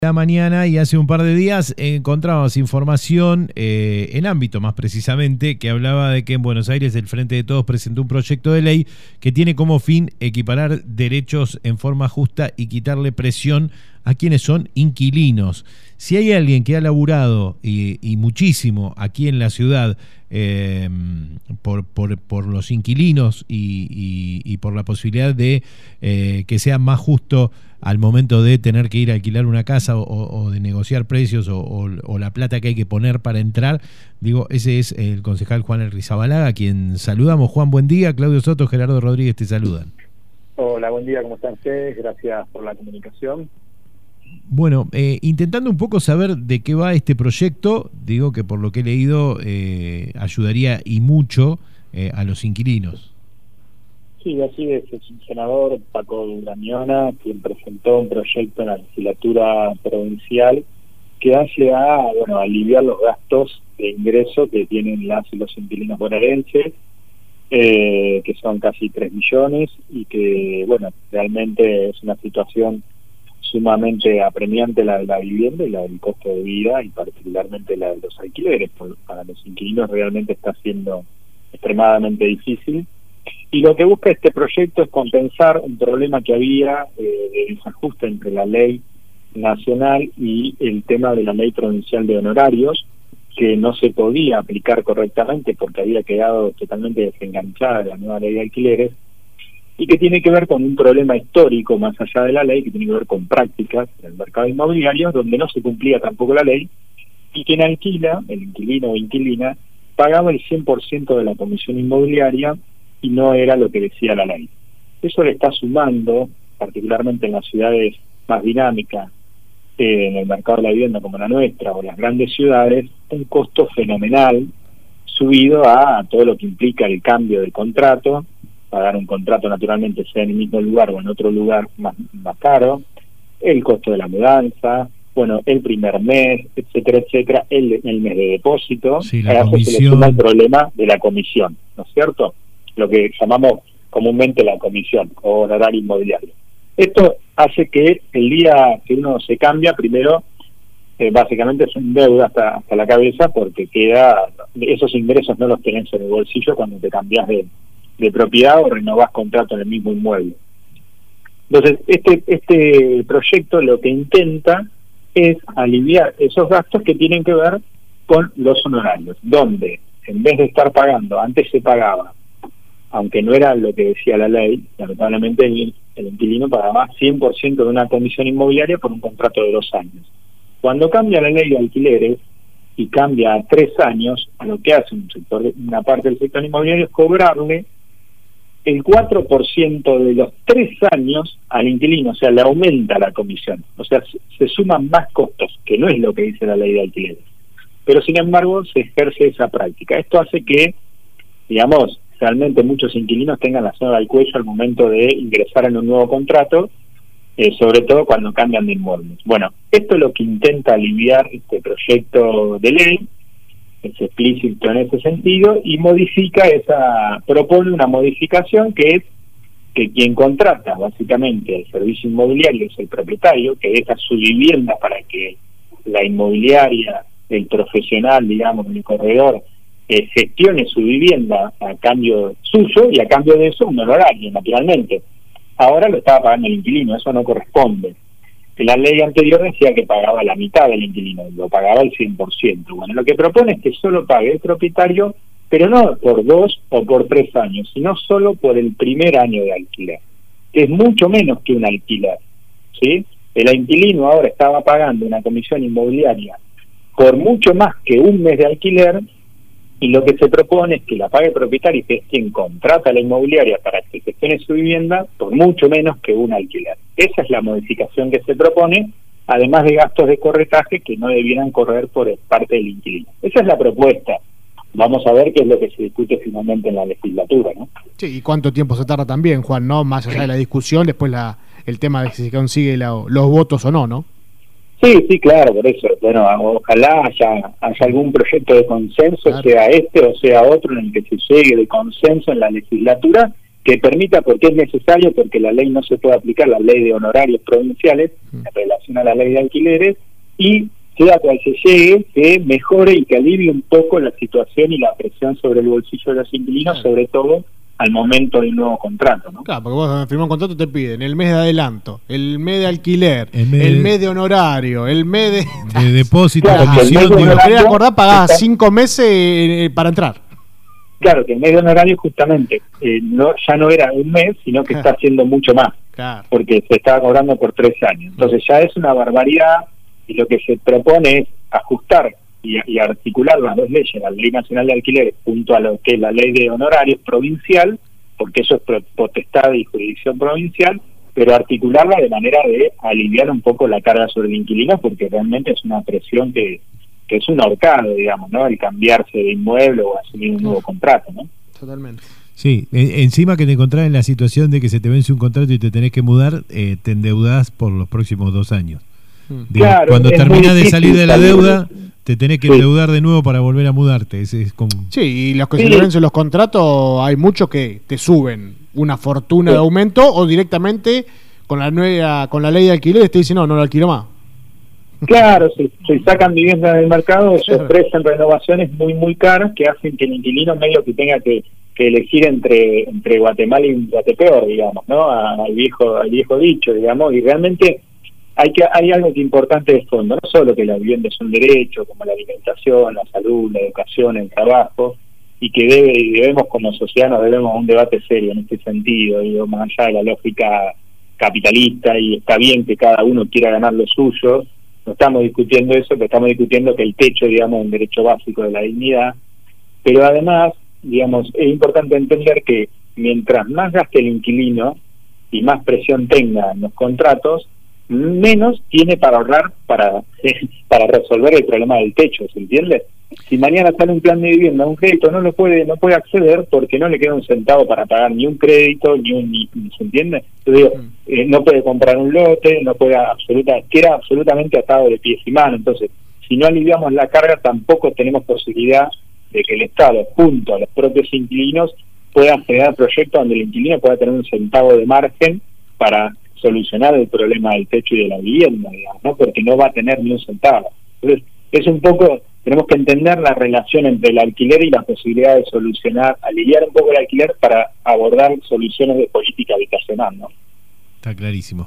La mañana y hace un par de días encontrábamos información en ámbito más precisamente que hablaba de que en Buenos Aires el Frente de Todos presentó un proyecto de ley que tiene como fin equiparar derechos en forma justa y quitarle presión a quienes son inquilinos. Si hay alguien que ha laburado y muchísimo aquí en la ciudad por los inquilinos y por la posibilidad de que sea más justo al momento de tener que ir a alquilar una casa o de negociar precios o la plata que hay que poner para entrar, digo, ese es el concejal Juan Arrizabalaga, a quien saludamos. Juan, buen día. Claudio Soto, Gerardo Rodríguez te saludan. Hola, buen día, ¿cómo están ustedes? Gracias por la comunicación. Bueno, intentando un poco saber de qué va este proyecto, digo que por lo que he leído ayudaría y mucho a los inquilinos. Sí, así es el senador Paco Damiona quien presentó un proyecto en la legislatura provincial que hace a aliviar los gastos de ingreso que tienen las y los inquilinos bonaerenses, que son casi 3 millones y que, realmente es una situación sumamente apremiante la de la vivienda y la del costo de vida y particularmente la de los alquileres. Para los inquilinos realmente está siendo extremadamente difícil. Y lo que busca este proyecto es compensar un problema que había de desajuste entre la ley nacional y el tema de la ley provincial de honorarios, que no se podía aplicar correctamente porque había quedado totalmente desenganchada de la nueva ley de alquileres, y que tiene que ver con un problema histórico más allá de la ley, que tiene que ver con prácticas en el mercado inmobiliario, donde no se cumplía tampoco la ley, y quien alquila, el inquilino o inquilina, pagaba el 100% de la comisión inmobiliaria, y no era lo que decía la ley. Eso le está sumando, particularmente en las ciudades más dinámicas, en el mercado de la vivienda como la nuestra, o las grandes ciudades, un costo fenomenal, subido a todo lo que implica el cambio de contrato, pagar un contrato naturalmente sea en el mismo lugar o en otro lugar más caro, el costo de la mudanza, el primer mes, etcétera, el mes de depósito. Sí, a eso se le suma el problema de la comisión, ¿no es cierto? Lo que llamamos comúnmente la comisión o honorario inmobiliario. Esto hace que el día que uno se cambia, primero, básicamente es un deuda hasta la cabeza, porque esos ingresos no los tenés en el bolsillo cuando te cambias de propiedad o renovás contrato en el mismo inmueble. Entonces, este proyecto lo que intenta es aliviar esos gastos que tienen que ver con los honorarios, donde en vez de estar pagando, antes se pagaba, aunque no era lo que decía la ley, lamentablemente el inquilino pagaba 100% de una comisión inmobiliaria por un contrato de 2 años. Cuando cambia la ley de alquileres y cambia a 3 años, lo que hace una parte del sector inmobiliario es cobrarle el 4% de los 3 años al inquilino, o sea, le aumenta la comisión, o sea, se suman más costos, que no es lo que dice la ley de alquileres. Pero sin embargo se ejerce esa práctica. Esto hace que, realmente muchos inquilinos tengan la soga al cuello al momento de ingresar en un nuevo contrato, sobre todo cuando cambian de inmuebles. Esto es lo que intenta aliviar este proyecto de ley, es explícito en ese sentido, y propone una modificación que es que quien contrata básicamente el servicio inmobiliario es el propietario, que deja su vivienda para que la inmobiliaria, el profesional, el corredor, gestione su vivienda a cambio suyo y a cambio de eso un honorario, naturalmente. Ahora lo estaba pagando el inquilino, eso no corresponde. La ley anterior decía que pagaba la mitad del inquilino, lo pagaba el 100%. Lo que propone es que solo pague el propietario, pero no por 2 o por 3 años, sino solo por el primer año de alquiler, que es mucho menos que un alquiler, ¿sí? El inquilino ahora estaba pagando una comisión inmobiliaria por mucho más que un mes de alquiler, y lo que se propone es que la pague el propietario, que es quien contrata a la inmobiliaria para que gestione su vivienda, por mucho menos que un alquiler. Esa es la modificación que se propone, además de gastos de corretaje que no debieran correr por parte del inquilino. Esa es la propuesta. Vamos a ver qué es lo que se discute finalmente en la legislatura, ¿no? Sí, y cuánto tiempo se tarda también, Juan, ¿no? Más allá de la discusión, después el tema de si se consigue los votos o no, ¿no? Sí, claro, por eso. Ojalá haya algún proyecto de consenso, claro, sea este o sea otro, en el que se llegue de consenso en la legislatura que permita, porque es necesario, porque la ley no se puede aplicar, la ley de honorarios provinciales en relación a la ley de alquileres, y sea cual se llegue, que mejore y que alivie un poco la situación y la presión sobre el bolsillo de los inquilinos, sobre todo al momento del nuevo contrato, ¿no? Claro, porque vos firmás un contrato te piden el mes de adelanto, el mes de alquiler, el mes mes de honorario, el mes de depósito, claro, comisión. Si lo querés acordar, pagás está, 5 meses para entrar. Claro, que el mes de honorario justamente ya no era un mes, sino que está haciendo mucho más, porque se estaba cobrando por 3 años. Entonces ya es una barbaridad, y lo que se propone es ajustar y articular las dos leyes, la Ley Nacional de Alquileres junto a lo que es la Ley de Honorarios provincial, porque eso es potestad y jurisdicción provincial, pero articularla de manera de aliviar un poco la carga sobre el inquilino, porque realmente es una presión que es un ahorcado, digamos, ¿no? El cambiarse de inmueble o asumir un nuevo contrato, ¿no? Totalmente. Sí, encima que te encontrás en la situación de que se te vence un contrato y te tenés que mudar, te endeudás por los próximos 2 años. Digo, claro, cuando terminás de salir de la deuda, te tenés que sí. endeudar de nuevo para volver a mudarte. Es como... Sí, y los que se le vencen los contratos, hay muchos que te suben una fortuna de aumento, o directamente con la ley de alquileres te dicen no lo alquilo más. Claro, se sacan viviendas del mercado, se ofrecen renovaciones muy caras que hacen que el inquilino medio que tenga que elegir entre Guatemala y Guatepeor, digamos, ¿no? Al viejo dicho, digamos, y realmente hay algo que es importante de fondo, no solo que la vivienda es un derecho, como la alimentación, la salud, la educación, el trabajo, y que debemos como sociedad nos debemos a un debate serio en este sentido, digo, más allá de la lógica capitalista, y está bien que cada uno quiera ganar lo suyo, no estamos discutiendo eso, pero estamos discutiendo que el techo, digamos, es un derecho básico de la dignidad, pero además, digamos, es importante entender que mientras más gaste el inquilino y más presión tenga en los contratos, menos tiene para ahorrar para resolver el problema del techo, ¿se entiende? Si mañana sale un plan de vivienda, un crédito no puede acceder porque no le queda un centavo para pagar ni un crédito, ni ¿se entiende? Yo digo, no puede comprar un lote, no puede queda absolutamente atado de pies y manos. Entonces, si no aliviamos la carga, tampoco tenemos posibilidad de que el Estado, junto a los propios inquilinos, pueda generar proyectos donde el inquilino pueda tener un centavo de margen para solucionar el problema del techo y de la vivienda, digamos, ¿no? Porque no va a tener ni un centavo. Entonces, es un poco, tenemos que entender la relación entre el alquiler y la posibilidad de solucionar, aliviar un poco el alquiler para abordar soluciones de política habitacional, ¿no? Está clarísimo.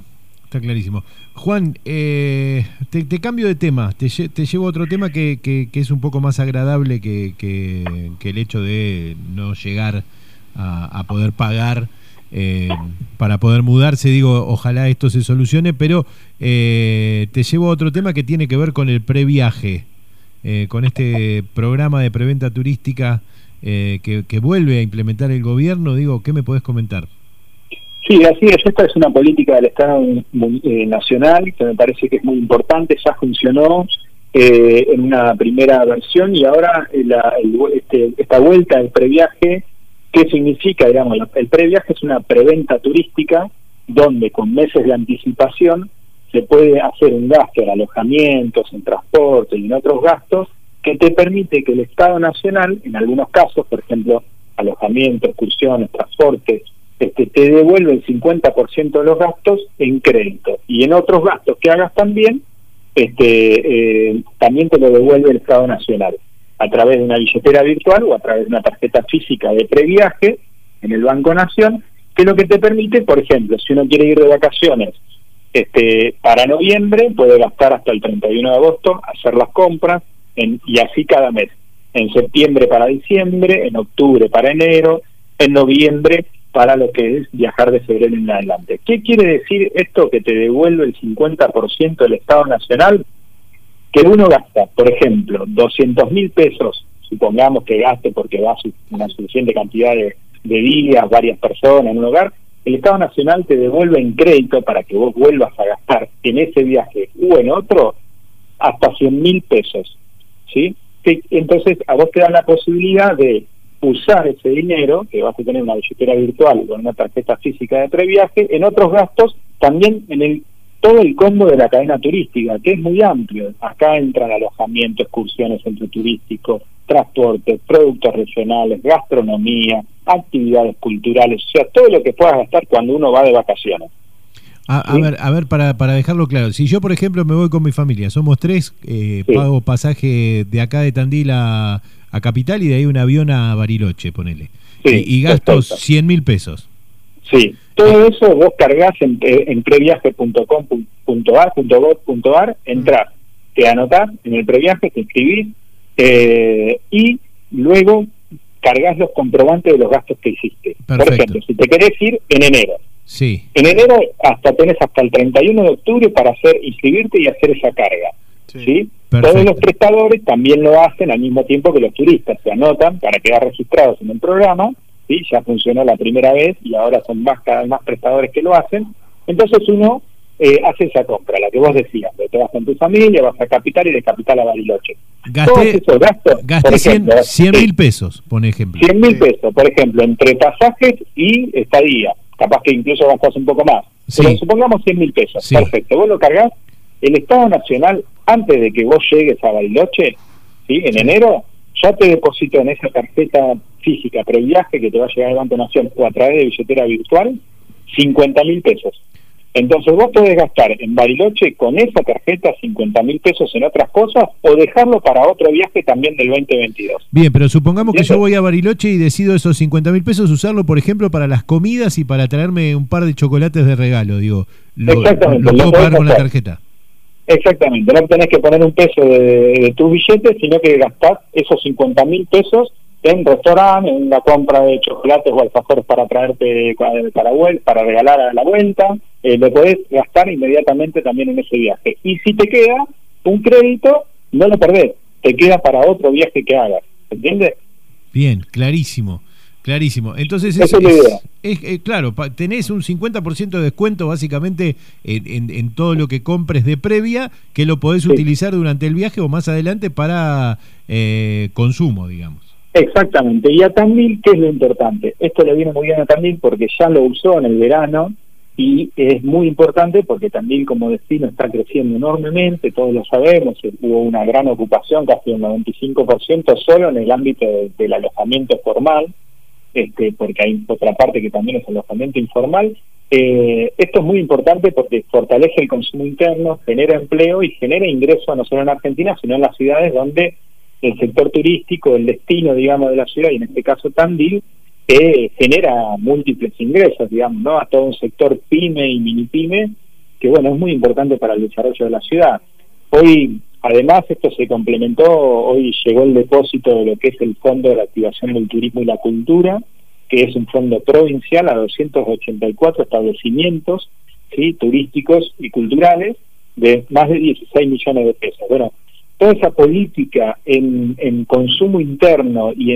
Juan, te cambio de tema, te llevo a otro tema que es un poco más agradable que el hecho de no llegar a poder pagar para poder mudarse. Digo, ojalá esto se solucione, pero te llevo a otro tema que tiene que ver con el previaje, con este programa de preventa turística que vuelve a implementar el gobierno. Digo, ¿qué me podés comentar? Sí, así es. Esta es una política del Estado nacional que me parece que es muy importante. Ya funcionó en una primera versión, y ahora esta vuelta del previaje, ¿qué significa? Digamos, el previaje es una preventa turística donde con meses de anticipación se puede hacer un gasto en alojamientos, en transporte y en otros gastos que te permite que el Estado Nacional, en algunos casos, por ejemplo, alojamiento, excursiones, transporte, te devuelve el 50% de los gastos en crédito, y en otros gastos que hagas también, también te lo devuelve el Estado Nacional a través de una billetera virtual o a través de una tarjeta física de previaje en el Banco Nación, que es lo que te permite, por ejemplo, si uno quiere ir de vacaciones para noviembre, puede gastar hasta el 31 de agosto, hacer las compras, y así cada mes. En septiembre para diciembre, en octubre para enero, en noviembre para lo que es viajar de febrero en adelante. ¿Qué quiere decir esto que te devuelve el 50% del Estado Nacional? Que uno gasta, por ejemplo, 200.000 pesos, supongamos que gaste porque va una suficiente cantidad de días, varias personas en un hogar, el Estado Nacional te devuelve en crédito para que vos vuelvas a gastar en ese viaje u en otro hasta 100.000 pesos, ¿sí? Entonces a vos te dan la posibilidad de usar ese dinero, que vas a tener una billetera virtual con una tarjeta física de previaje, en otros gastos, también en todo el combo de la cadena turística, que es muy amplio. Acá entran alojamiento, excursiones, centro turístico, transporte, productos regionales, gastronomía, actividades culturales, o sea, todo lo que puedas gastar cuando uno va de vacaciones. A ver, para dejarlo claro, si yo, por ejemplo, me voy con mi familia, somos 3, Sí. pago pasaje de acá de Tandil a Capital y de ahí un avión a Bariloche, ponele. Sí, Y gasto perfecto. 100.000 pesos. Sí, todo eso vos cargas en previaje.com.ar, entrás, te anotás en el previaje, te inscribís y luego cargas los comprobantes de los gastos que hiciste. Perfecto. Por ejemplo, si te querés ir en enero, Sí, en enero tenés hasta el 31 de octubre para inscribirte y hacer esa carga. ¿Sí? Perfecto. Todos los prestadores también lo hacen al mismo tiempo que los turistas, se anotan para quedar registrados en el programa, ¿sí? Ya funcionó la primera vez y ahora son cada vez más prestadores que lo hacen. Entonces uno hace esa compra, la que vos decías, te vas con tu familia, vas a Capital y de Capital a Bariloche. Todos esos gastos, gasté por ejemplo, 100.000 pesos, por ejemplo. 100.000 pesos, por ejemplo, entre pasajes y estadía, capaz que incluso gastás un poco más, Sí. pero supongamos 100.000 pesos, Sí. perfecto, vos lo cargás, el Estado Nacional, antes de que vos llegues a Bariloche, ¿sí? En enero, ya te deposito en esa tarjeta física previaje que te va a llegar al Banco Nación o a través de billetera virtual, 50.000 pesos. Entonces vos podés gastar en Bariloche con esa tarjeta 50.000 pesos en otras cosas o dejarlo para otro viaje también del 2022. Bien, pero supongamos que Eso. yo voy a Bariloche y decido esos 50.000 pesos usarlo, por ejemplo, para las comidas y para traerme un par de chocolates de regalo, digo. Exactamente, Lo lo puedo podés pagar con la hacer. tarjeta. Exactamente, no tenés que poner un peso de tus billetes, sino que gastás esos 50.000 pesos en restaurante, en la compra de chocolates o alfajores para traerte para regalar a la vuelta, lo podés gastar inmediatamente también en ese viaje. Y si te queda un crédito, no lo perdés, te queda para otro viaje que hagas, ¿entiendes? Bien, clarísimo. Clarísimo. Entonces, Esa es la idea. claro, tenés un 50% de descuento básicamente en todo lo que compres de previa, que lo podés Sí. utilizar durante el viaje o más adelante para consumo, digamos. Exactamente, y a Tandil, ¿qué es lo importante? Esto le viene muy bien a Tandil porque ya lo usó en el verano y es muy importante porque Tandil como destino está creciendo enormemente, todos lo sabemos, hubo una gran ocupación, casi un 95% solo en el ámbito del alojamiento formal, porque hay otra parte que también es alojamiento informal. Esto es muy importante porque fortalece el consumo interno, genera empleo y genera ingreso no solo en Argentina, sino en las ciudades donde el sector turístico, el destino, digamos, de la ciudad, y en este caso Tandil, genera múltiples ingresos, digamos, ¿no? A todo un sector pyme y mini pyme, que bueno, es muy importante para el desarrollo de la ciudad. Hoy, además, esto se complementó, hoy llegó el depósito de lo que es el Fondo de la Activación del Turismo y la Cultura, que es un fondo provincial a 284 establecimientos, ¿sí? Turísticos y culturales, de más de 16 millones de pesos. Bueno, toda esa política en consumo interno y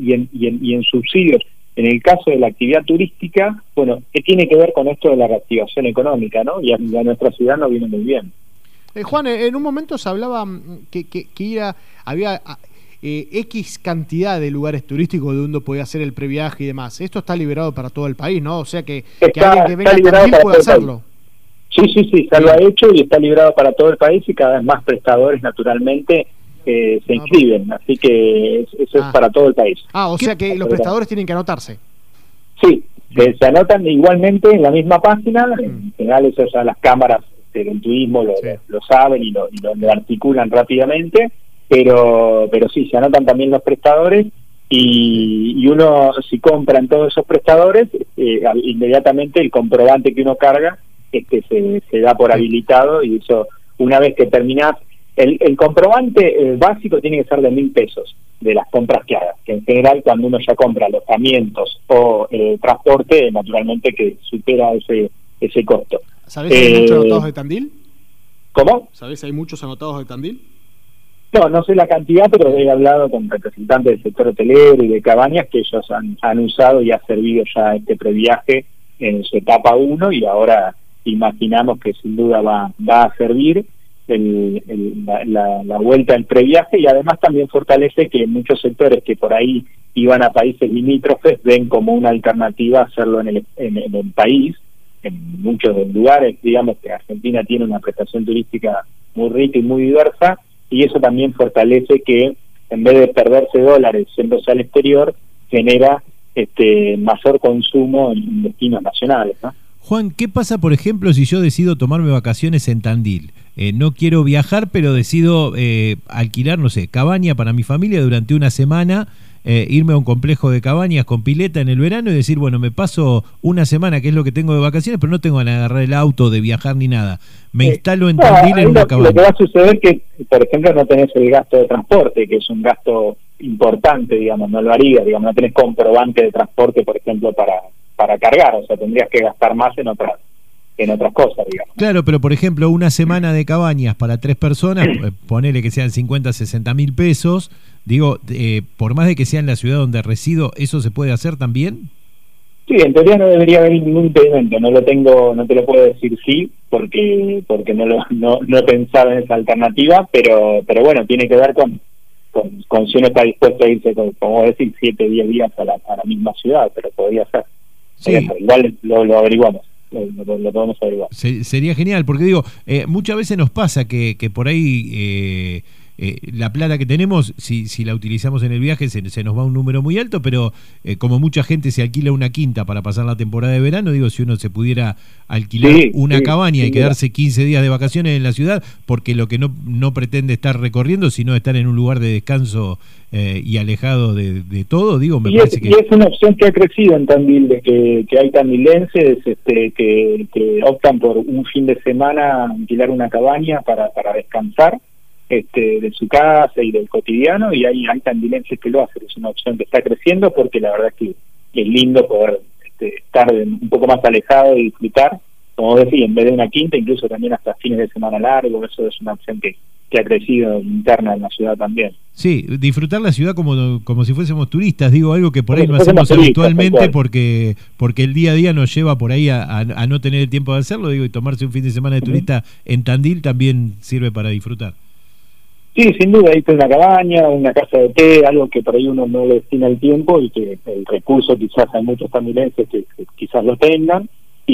en subsidios, en el caso de la actividad turística, bueno, que tiene que ver con esto de la reactivación económica, ¿no? Y a nuestra ciudad nos viene muy bien. Juan, en un momento se hablaba que había X cantidad de lugares turísticos donde uno podía hacer el previaje y demás. Esto está liberado para todo el país, ¿no? O sea que alguien que venga a Tandil puede hacerlo. Sí, ya lo ha hecho y está librado para todo el país y cada vez más prestadores naturalmente se inscriben, así que eso es para todo el país. O sea que los prestadores tienen que anotarse. Sí, se anotan igualmente en la misma página, en general eso ya las cámaras del turismo lo saben y lo articulan rápidamente, pero sí, se anotan también los prestadores y uno, si compra en todos esos prestadores, inmediatamente el comprobante que uno carga se da por habilitado, y eso, una vez que terminás, el comprobante básico tiene que ser de 1.000 pesos de las compras que hagas, que en general cuando uno ya compra alojamientos o transporte, naturalmente que supera ese costo. ¿Sabés si hay muchos anotados de Tandil? ¿Cómo? ¿Sabés si hay muchos anotados de Tandil? No sé la cantidad, pero he hablado con representantes del sector hotelero y de cabañas que ellos han usado y ha servido ya este previaje en su etapa 1 y ahora imaginamos que sin duda va a servir la vuelta al previaje, y además también fortalece que muchos sectores que por ahí iban a países limítrofes ven como una alternativa hacerlo en el país. En muchos lugares, digamos que Argentina tiene una prestación turística muy rica y muy diversa, y eso también fortalece que en vez de perderse dólares yéndose al exterior, genera mayor consumo en destinos nacionales, ¿no? Juan, ¿qué pasa, por ejemplo, si yo decido tomarme vacaciones en Tandil? No quiero viajar, pero decido alquilar, no sé, cabaña para mi familia durante una semana, irme a un complejo de cabañas con pileta en el verano y decir, bueno, me paso una semana, que es lo que tengo de vacaciones, pero no tengo ganas de agarrar el auto, de viajar ni nada. Me instalo en Tandil en una cabaña. Lo que va a suceder es que, por ejemplo, no tenés el gasto de transporte, que es un gasto importante, digamos, no lo harías, digamos, no tenés comprobante de transporte, por ejemplo, para cargar, o sea, tendrías que gastar más en otras cosas, digamos. Claro, pero por ejemplo, una semana de cabañas para 3 personas, ponele que sean 50, 60 mil pesos, digo, por más de que sea en la ciudad donde resido, ¿eso se puede hacer también? Sí, en teoría no debería haber ningún impedimento, no te lo puedo decir sí, porque no he pensado en esa alternativa, pero bueno, tiene que ver con si uno está dispuesto a irse, como decir, 7, 10 días a la misma ciudad, pero podría ser. Sí. Igual lo averiguamos, lo podemos averiguar. Sería genial, porque digo, muchas veces nos pasa que por ahí la plata que tenemos, si la utilizamos en el viaje, se nos va un número muy alto, pero como mucha gente se alquila una quinta para pasar la temporada de verano, digo, si uno se pudiera alquilar una cabaña y quedarse 15 días de vacaciones en la ciudad, porque lo que no pretende estar recorriendo, sino estar en un lugar de descanso y alejado de todo, digo, me parece que... Y es una opción que ha crecido en Tandil, de que hay tandilenses que optan por un fin de semana alquilar una cabaña para descansar de su casa y del cotidiano, y hay tandilenses que lo hacen. Es una opción que está creciendo, porque la verdad es que es lindo poder estar un poco más alejado y disfrutar, como decía, en vez de una quinta, incluso también hasta fines de semana largos. Eso es una opción que ha crecido interna en la ciudad también. Sí, disfrutar la ciudad como si fuésemos turistas, digo, algo que por ahí no hacemos habitualmente porque el día a día nos lleva por ahí a no tener el tiempo de hacerlo, digo, y tomarse un fin de semana de turista en Tandil también sirve para disfrutar. Sí, sin duda, irte a una cabaña, una casa de té, algo que por ahí uno no le destina el tiempo, y que el recurso quizás hay muchos tandilenses que quizás lo tengan,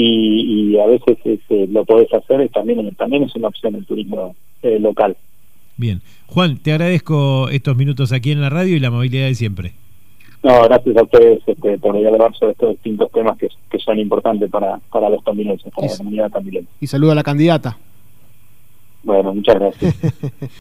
y a veces lo podés hacer, también es una opción el turismo local. Bien. Juan, te agradezco estos minutos aquí en la radio y la movilidad de siempre. No, gracias a ustedes por dialogar sobre estos distintos temas que son importantes para los tandilenses, para la comunidad tandilense. Y saludo a la candidata. Bueno, muchas gracias.